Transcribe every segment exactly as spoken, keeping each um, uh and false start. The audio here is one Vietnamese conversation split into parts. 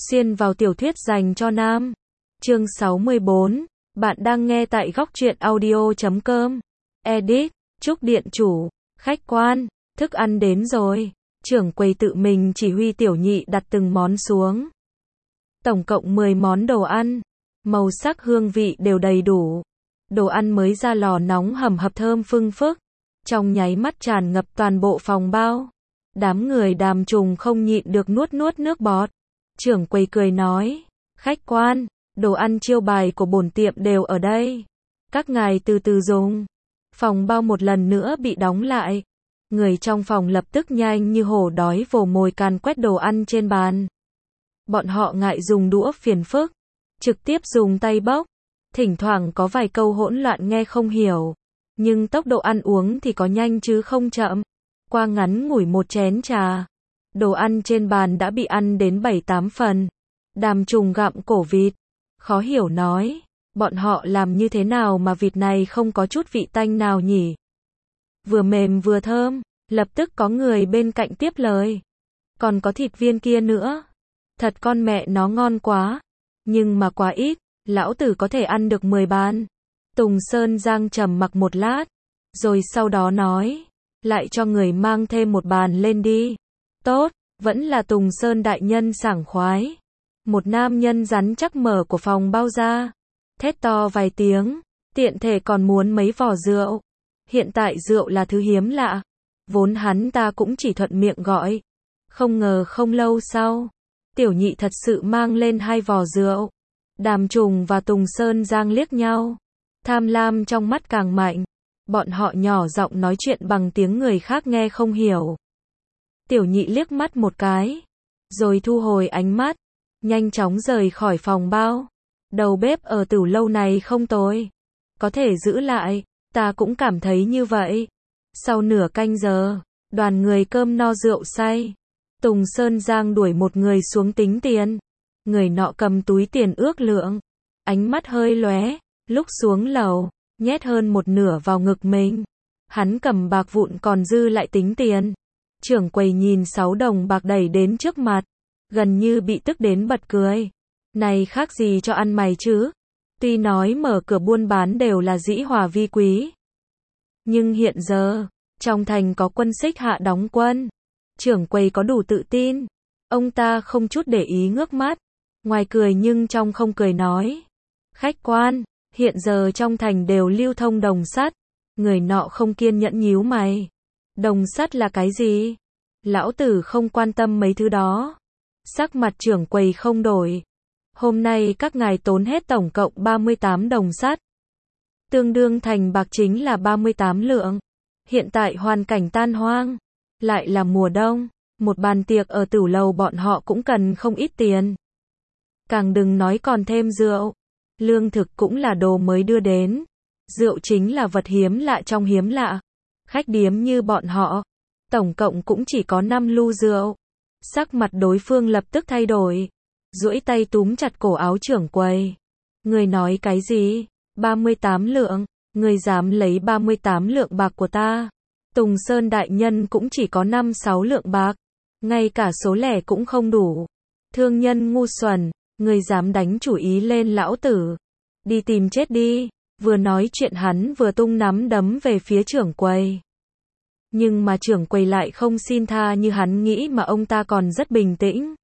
Xuyên vào tiểu thuyết dành cho nam. Chương sáu mươi bốn. Bạn đang nghe tại góc truyện audio chấm com. Edit. Trúc điện chủ. Khách quan. Thức ăn đến rồi. Trưởng quầy tự mình chỉ huy tiểu nhị đặt từng món xuống. Tổng cộng mười món đồ ăn. Màu sắc hương vị đều đầy đủ. Đồ ăn mới ra lò nóng hầm hập thơm phưng phức. Trong nháy mắt tràn ngập toàn bộ phòng bao. Đám người Đàm Trùng không nhịn được nuốt nuốt nước bọt. Trưởng quầy cười nói, khách quan, đồ ăn chiêu bài của bổn tiệm đều ở đây. Các ngài từ từ dùng. Phòng bao một lần nữa bị đóng lại. Người trong phòng lập tức nhanh như hổ đói vồ mồi càn quét đồ ăn trên bàn. Bọn họ ngại dùng đũa phiền phức, trực tiếp dùng tay bốc. Thỉnh thoảng có vài câu hỗn loạn nghe không hiểu. Nhưng tốc độ ăn uống thì có nhanh chứ không chậm. Qua ngắn ngủi một chén trà, đồ ăn trên bàn đã bị ăn đến bảy tám phần. Đàm Trùng gặm cổ vịt, khó hiểu nói, bọn họ làm như thế nào mà vịt này không có chút vị tanh nào nhỉ? Vừa mềm vừa thơm, lập tức có người bên cạnh tiếp lời. Còn có thịt viên kia nữa. Thật con mẹ nó ngon quá. Nhưng mà quá ít, lão tử có thể ăn được mười bàn. Tùng Sơn Giang trầm mặc một lát, rồi sau đó nói, lại cho người mang thêm một bàn lên đi. Tốt, vẫn là Tùng Sơn đại nhân sảng khoái. Một nam nhân rắn chắc mở của phòng bao ra, thét to vài tiếng, tiện thể còn muốn mấy vò rượu. Hiện tại rượu là thứ hiếm lạ, vốn hắn ta cũng chỉ thuận miệng gọi. Không ngờ không lâu sau, tiểu nhị thật sự mang lên hai vò rượu. Đàm Trùng và Tùng Sơn Giang liếc nhau, tham lam trong mắt càng mạnh. Bọn họ nhỏ giọng nói chuyện bằng tiếng người khác nghe không hiểu. Tiểu nhị liếc mắt một cái, rồi thu hồi ánh mắt, nhanh chóng rời khỏi phòng bao. Đầu bếp ở tửu lâu này không tồi, có thể giữ lại, ta cũng cảm thấy như vậy. Sau nửa canh giờ, đoàn người cơm no rượu say. Tùng Sơn Giang đuổi một người xuống tính tiền. Người nọ cầm túi tiền ước lượng, ánh mắt hơi lóe, lúc xuống lầu, nhét hơn một nửa vào ngực mình. Hắn cầm bạc vụn còn dư lại tính tiền. Trưởng quầy nhìn sáu đồng bạc đẩy đến trước mặt, gần như bị tức đến bật cười. Này khác gì cho ăn mày chứ? Tuy nói mở cửa buôn bán đều là dĩ hòa vi quý, nhưng hiện giờ, trong thành có quân xích hạ đóng quân. Trưởng quầy có đủ tự tin. Ông ta không chút để ý ngước mắt, ngoài cười nhưng trong không cười nói. Khách quan, hiện giờ trong thành đều lưu thông đồng sắt. Người nọ không kiên nhẫn nhíu mày. Đồng sắt là cái gì? Lão tử không quan tâm mấy thứ đó. Sắc mặt trưởng quầy không đổi. Hôm nay các ngài tốn hết tổng cộng ba mươi tám đồng sắt. Tương đương thành bạc chính là ba mươi tám lượng. Hiện tại hoàn cảnh tan hoang, lại là mùa đông, một bàn tiệc ở tửu lầu bọn họ cũng cần không ít tiền. Càng đừng nói còn thêm rượu. Lương thực cũng là đồ mới đưa đến. Rượu chính là vật hiếm lạ trong hiếm lạ. Khách điếm như bọn họ, tổng cộng cũng chỉ có năm lu rượu. Sắc mặt đối phương lập tức thay đổi, duỗi tay túm chặt cổ áo trưởng quầy. Người nói cái gì? ba mươi tám lượng, người dám lấy ba mươi tám lượng bạc của ta? Tùng Sơn đại nhân cũng chỉ có năm sáu lượng bạc, ngay cả số lẻ cũng không đủ. Thương nhân ngu xuẩn, người dám đánh chủ ý lên lão tử? Đi tìm chết đi. Vừa nói chuyện hắn vừa tung nắm đấm về phía trưởng quầy. Nhưng mà trưởng quầy lại không xin tha như hắn nghĩ mà ông ta còn rất bình tĩnh.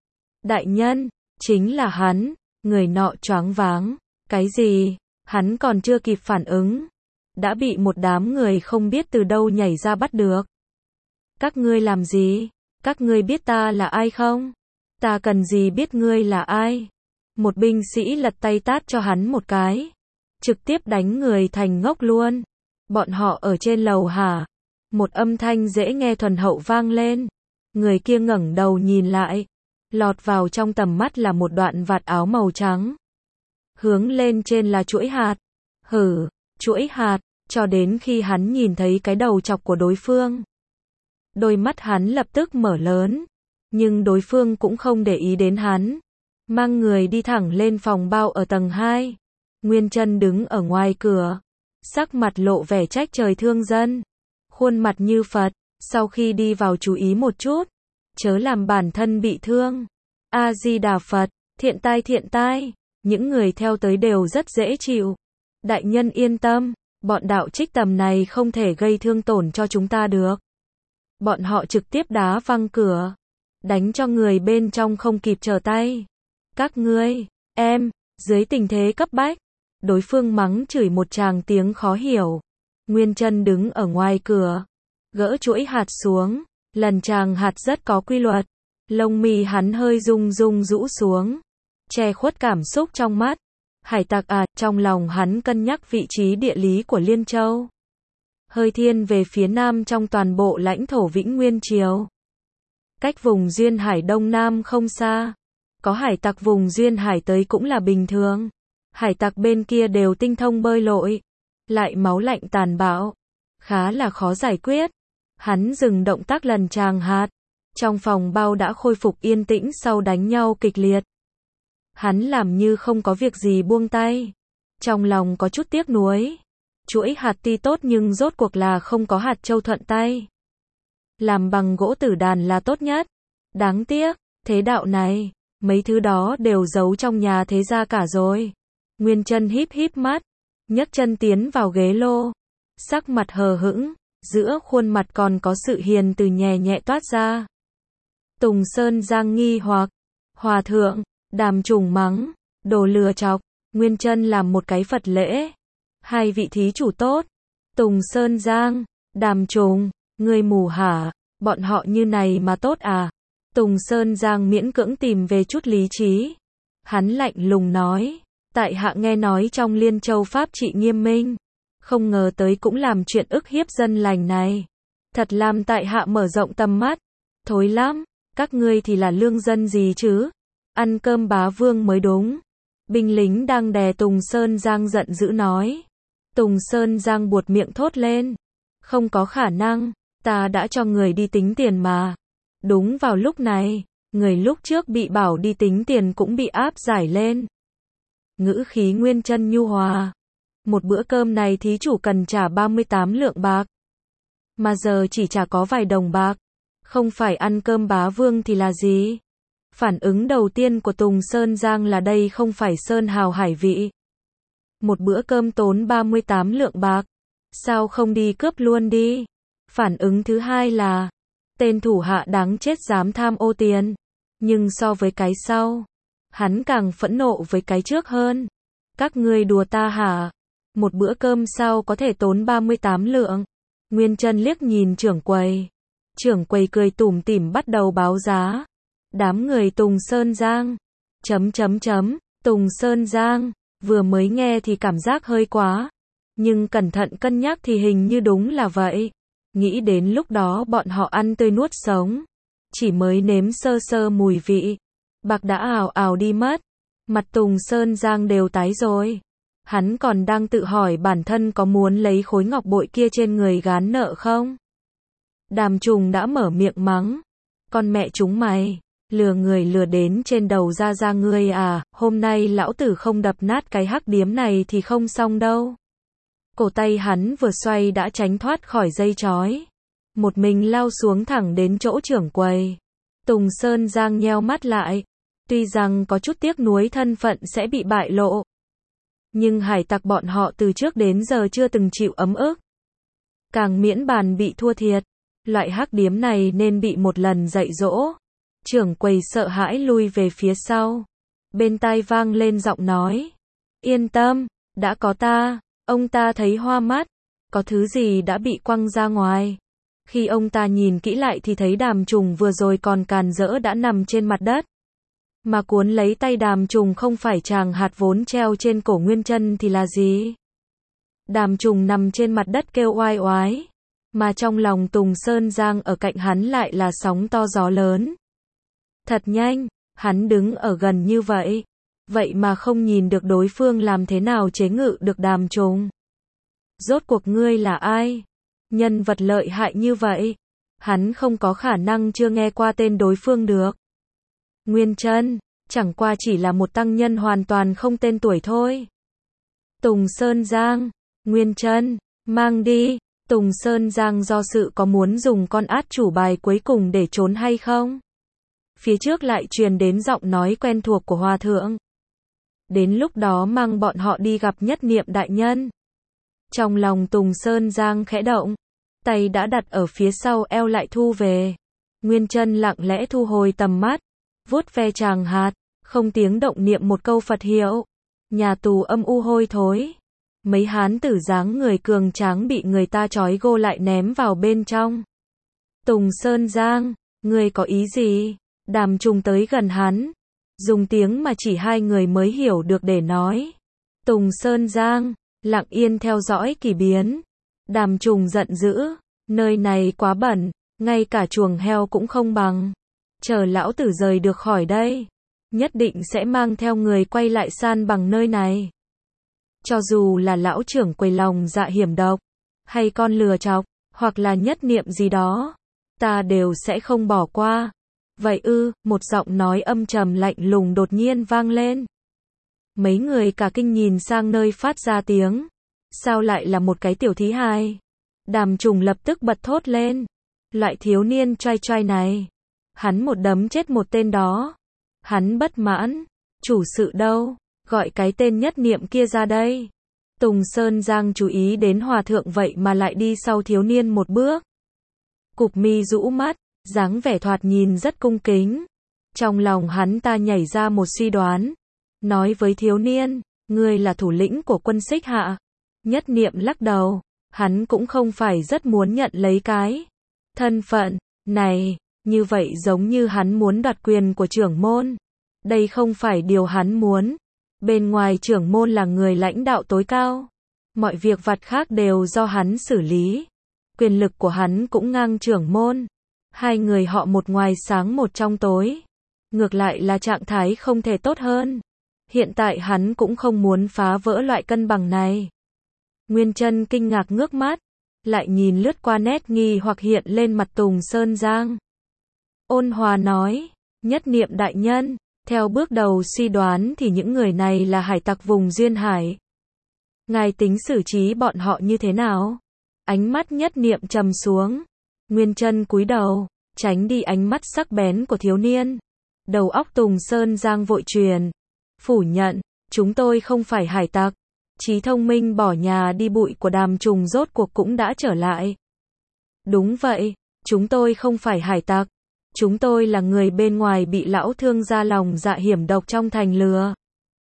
Đại nhân, chính là hắn. Người nọ choáng váng. Cái gì? Hắn còn chưa kịp phản ứng, đã bị một đám người không biết từ đâu nhảy ra bắt được. Các ngươi làm gì? Các ngươi biết ta là ai không? Ta cần gì biết ngươi là ai? Một binh sĩ lật tay tát cho hắn một cái, trực tiếp đánh người thành ngốc luôn. Bọn họ ở trên lầu hả? Một âm thanh dễ nghe thuần hậu vang lên. Người kia ngẩng đầu nhìn lại, lọt vào trong tầm mắt là một đoạn vạt áo màu trắng. Hướng lên trên là chuỗi hạt. Hử, chuỗi hạt, cho đến khi hắn nhìn thấy cái đầu chọc của đối phương. Đôi mắt hắn lập tức mở lớn, nhưng đối phương cũng không để ý đến hắn. Mang người đi thẳng lên phòng bao ở tầng hai. Nguyên Chân đứng ở ngoài cửa, sắc mặt lộ vẻ trách trời thương dân. Khuôn mặt như Phật, sau khi đi vào chú ý một chút, chớ làm bản thân bị thương. A-di-đà Phật, thiện tai thiện tai, những người theo tới đều rất dễ chịu. Đại nhân yên tâm, bọn đạo trích tầm này không thể gây thương tổn cho chúng ta được. Bọn họ trực tiếp đá văng cửa, đánh cho người bên trong không kịp trở tay. Các ngươi, em, dưới tình thế cấp bách, đối phương mắng chửi một tràng tiếng khó hiểu. Nguyên Chân đứng ở ngoài cửa, gỡ chuỗi hạt xuống, lần tràng hạt rất có quy luật. Lông mi hắn hơi rung rung rũ xuống, che khuất cảm xúc trong mắt. Hải tặc à, trong lòng hắn cân nhắc vị trí địa lý của Liên Châu. Hơi thiên về phía nam trong toàn bộ lãnh thổ Vĩnh Nguyên Triều. Cách vùng duyên hải đông nam không xa. Có hải tặc vùng duyên hải tới cũng là bình thường. Hải tặc bên kia đều tinh thông bơi lội, lại máu lạnh tàn bạo, khá là khó giải quyết. Hắn dừng động tác lần tràng hạt. Trong phòng bao đã khôi phục yên tĩnh sau đánh nhau kịch liệt. Hắn làm như không có việc gì buông tay. Trong lòng có chút tiếc nuối. Chuỗi hạt tuy tốt nhưng rốt cuộc là không có hạt châu thuận tay. Làm bằng gỗ tử đàn là tốt nhất. Đáng tiếc, thế đạo này, mấy thứ đó đều giấu trong nhà thế gia cả rồi. Nguyên Chân híp híp mắt, nhấc chân tiến vào ghế lô. Sắc mặt hờ hững, giữa khuôn mặt còn có sự hiền từ nhẹ nhẹ toát ra. Tùng Sơn Giang nghi hoặc, hòa thượng, Đàm Trùng mắng, đồ lừa chọc. Nguyên Chân làm một cái Phật lễ. Hai vị thí chủ tốt. Tùng Sơn Giang, Đàm Trùng, ngươi mù hả, bọn họ như này mà tốt à? Tùng Sơn Giang miễn cưỡng tìm về chút lý trí. Hắn lạnh lùng nói, tại hạ nghe nói trong Liên Châu pháp trị nghiêm minh, không ngờ tới cũng làm chuyện ức hiếp dân lành này. Thật làm tại hạ mở rộng tầm mắt. Thối lắm, các ngươi thì là lương dân gì chứ? Ăn cơm bá vương mới đúng. Binh lính đang đè Tùng Sơn Giang giận dữ nói. Tùng Sơn Giang buột miệng thốt lên. Không có khả năng, ta đã cho người đi tính tiền mà. Đúng vào lúc này, người lúc trước bị bảo đi tính tiền cũng bị áp giải lên. Ngữ khí Nguyên Chân nhu hòa. Một bữa cơm này thí chủ cần trả ba mươi tám lượng bạc. Mà giờ chỉ trả có vài đồng bạc. Không phải ăn cơm bá vương thì là gì? Phản ứng đầu tiên của Tùng Sơn Giang là đây không phải sơn hào hải vị. Một bữa cơm tốn ba mươi tám lượng bạc. Sao không đi cướp luôn đi? Phản ứng thứ hai là, tên thủ hạ đáng chết dám tham ô tiền. Nhưng so với cái sau, hắn càng phẫn nộ với cái trước hơn. Các ngươi đùa ta hả? Một bữa cơm sao có thể tốn ba mươi tám lượng? Nguyên Chân liếc nhìn trưởng quầy. Trưởng quầy cười tủm tỉm bắt đầu báo giá. Đám người Tùng Sơn Giang. Chấm chấm chấm. Tùng Sơn Giang. Vừa mới nghe thì cảm giác hơi quá. Nhưng cẩn thận cân nhắc thì hình như đúng là vậy. Nghĩ đến lúc đó bọn họ ăn tươi nuốt sống. Chỉ mới nếm sơ sơ mùi vị. Bạc đã ào ào đi mất. Mặt Tùng Sơn Giang đều tái rồi. Hắn còn đang tự hỏi bản thân có muốn lấy khối ngọc bội kia trên người gán nợ không? Đàm Trùng đã mở miệng mắng. Con mẹ chúng mày, lừa người lừa đến trên đầu ra ra ngươi à, hôm nay lão tử không đập nát cái hắc điếm này thì không xong đâu. Cổ tay hắn vừa xoay đã tránh thoát khỏi dây trói. Một mình lao xuống thẳng đến chỗ trưởng quầy. Tùng Sơn Giang nheo mắt lại. Tuy rằng có chút tiếc nuối thân phận sẽ bị bại lộ. Nhưng hải tặc bọn họ từ trước đến giờ chưa từng chịu ấm ức. Càng miễn bàn bị thua thiệt. Loại hắc điếm này nên bị một lần dạy dỗ. Trưởng quầy sợ hãi lui về phía sau. Bên tai vang lên giọng nói. Yên tâm, đã có ta. Ông ta thấy hoa mắt. Có thứ gì đã bị quăng ra ngoài. Khi ông ta nhìn kỹ lại thì thấy Đàm Trùng vừa rồi còn càn rỡ đã nằm trên mặt đất. Mà cuốn lấy tay Đàm Trùng không phải chàng hạt vốn treo trên cổ Nguyên Chân thì là gì? Đàm Trùng nằm trên mặt đất kêu oai oái. Mà trong lòng Tùng Sơn Giang ở cạnh hắn lại là sóng to gió lớn. Thật nhanh, hắn đứng ở gần như vậy. Vậy mà không nhìn được đối phương làm thế nào chế ngự được Đàm Trùng. Rốt cuộc ngươi là ai? Nhân vật lợi hại như vậy. Hắn không có khả năng chưa nghe qua tên đối phương được. Nguyên Chân, chẳng qua chỉ là một tăng nhân hoàn toàn không tên tuổi thôi. Tùng Sơn Giang, Nguyên Chân, mang đi. Tùng Sơn Giang do sự có muốn dùng con át chủ bài cuối cùng để trốn hay không? phía trước lại truyền đến giọng nói quen thuộc của hòa thượng. Đến lúc đó mang bọn họ đi gặp Nhất Niệm đại nhân. Trong lòng Tùng Sơn Giang khẽ động, tay đã đặt ở phía sau eo lại thu về. Nguyên Chân lặng lẽ thu hồi tầm mắt, vuốt ve tràng hạt, không tiếng động niệm một câu Phật hiệu. Nhà tù âm u hôi thối. Mấy hán tử dáng người cường tráng bị người ta trói gô lại ném vào bên trong. Tùng Sơn Giang, ngươi có ý gì? Đàm Trùng tới gần hắn, dùng tiếng mà chỉ hai người mới hiểu được để nói. Tùng Sơn Giang, lặng yên theo dõi kỳ biến. Đàm Trùng giận dữ, nơi này quá bẩn, ngay cả chuồng heo cũng không bằng. Chờ lão tử rời được khỏi đây, nhất định sẽ mang theo người quay lại san bằng nơi này. Cho dù là lão trưởng quầy lòng dạ hiểm độc, hay con lừa chọc, hoặc là Nhất Niệm gì đó, ta đều sẽ không bỏ qua. Vậy ư, một giọng nói âm trầm lạnh lùng đột nhiên vang lên. Mấy người cả kinh nhìn sang nơi phát ra tiếng. Sao lại là một cái tiểu thí hài? Đàm Trùng lập tức bật thốt lên. Loại thiếu niên trai trai này. Hắn một đấm chết một tên đó. Hắn bất mãn. Chủ sự đâu? Gọi cái tên Nhất Niệm kia ra đây. Tùng Sơn Giang chú ý đến hòa thượng vậy mà lại đi sau thiếu niên một bước. Cụp mi rũ mắt, dáng vẻ thoạt nhìn rất cung kính. Trong lòng hắn ta nhảy ra một suy đoán. Nói với thiếu niên, ngươi là thủ lĩnh của quân Xích Hạ. Nhất Niệm lắc đầu, hắn cũng không phải rất muốn nhận lấy cái thân phận này, như vậy giống như hắn muốn đoạt quyền của trưởng môn. Đây không phải điều hắn muốn. Bên ngoài trưởng môn là người lãnh đạo tối cao. Mọi việc vặt khác đều do hắn xử lý. Quyền lực của hắn cũng ngang trưởng môn. Hai người họ một ngoài sáng một trong tối. Ngược lại là trạng thái không thể tốt hơn. Hiện tại hắn cũng không muốn phá vỡ loại cân bằng này. Nguyên Chân kinh ngạc ngước mắt, lại nhìn lướt qua nét nghi hoặc hiện lên mặt Tùng Sơn Giang. Ôn hòa nói, Nhất Niệm đại nhân, theo bước đầu suy đoán thì những người này là hải tặc vùng duyên hải. Ngài tính xử trí bọn họ như thế nào? Ánh mắt Nhất Niệm trầm xuống. Nguyên Chân cúi đầu, tránh đi ánh mắt sắc bén của thiếu niên. Đầu óc Tùng Sơn Giang vội truyền. Phủ nhận, chúng tôi không phải hải tặc. Trí thông minh bỏ nhà đi bụi của Đàm Trùng rốt cuộc cũng đã trở lại. Đúng vậy, chúng tôi không phải hải tặc. Chúng tôi là người bên ngoài bị lão thương gia lòng dạ hiểm độc trong thành lừa.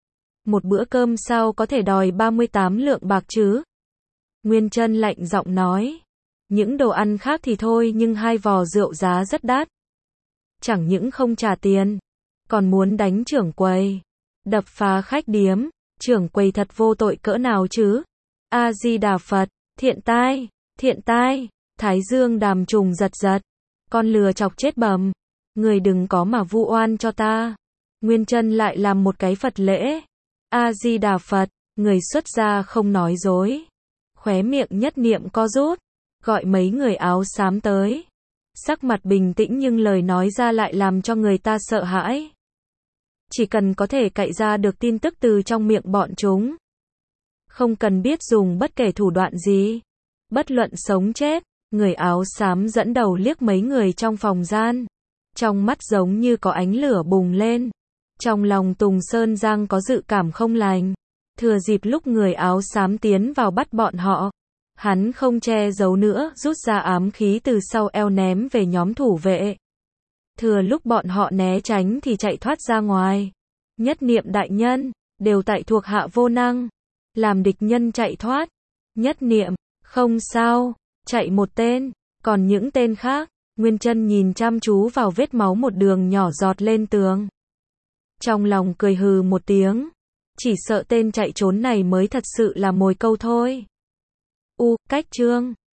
Một bữa cơm sao có thể đòi ba mươi tám lượng bạc chứ? Nguyên Chân lạnh giọng nói. Những đồ ăn khác thì thôi nhưng hai vò rượu giá rất đắt. Chẳng những không trả tiền, còn muốn đánh trưởng quầy. Đập phá khách điếm, trưởng quầy thật vô tội cỡ nào chứ? A-di-đà Phật, thiện tai, thiện tai, Thái Dương Đàm Trùng giật giật. Con lừa chọc chết bầm, người đừng có mà vu oan cho ta. Nguyên Chân lại làm một cái Phật lễ. A-di-đà Phật, người xuất gia không nói dối. Khóe miệng Nhất Niệm co rút, gọi mấy người áo xám tới. Sắc mặt bình tĩnh nhưng lời nói ra lại làm cho người ta sợ hãi. Chỉ cần có thể cạy ra được tin tức từ trong miệng bọn chúng. Không cần biết dùng bất kể thủ đoạn gì. Bất luận sống chết, người áo xám dẫn đầu liếc mấy người trong phòng gian. Trong mắt giống như có ánh lửa bùng lên. Trong lòng Tùng Sơn Giang có dự cảm không lành. Thừa dịp lúc người áo xám tiến vào bắt bọn họ. Hắn không che giấu nữa, rút ra ám khí từ sau eo ném về nhóm thủ vệ. Thừa lúc bọn họ né tránh thì chạy thoát ra ngoài. Nhất Niệm đại nhân, đều tại thuộc hạ vô năng. Làm địch nhân chạy thoát. Nhất Niệm, không sao, chạy một tên, còn những tên khác. Nguyên Chân nhìn chăm chú vào vết máu một đường nhỏ giọt lên tường. Trong lòng cười hừ một tiếng. Chỉ sợ tên chạy trốn này mới thật sự là mồi câu thôi. U, cách chương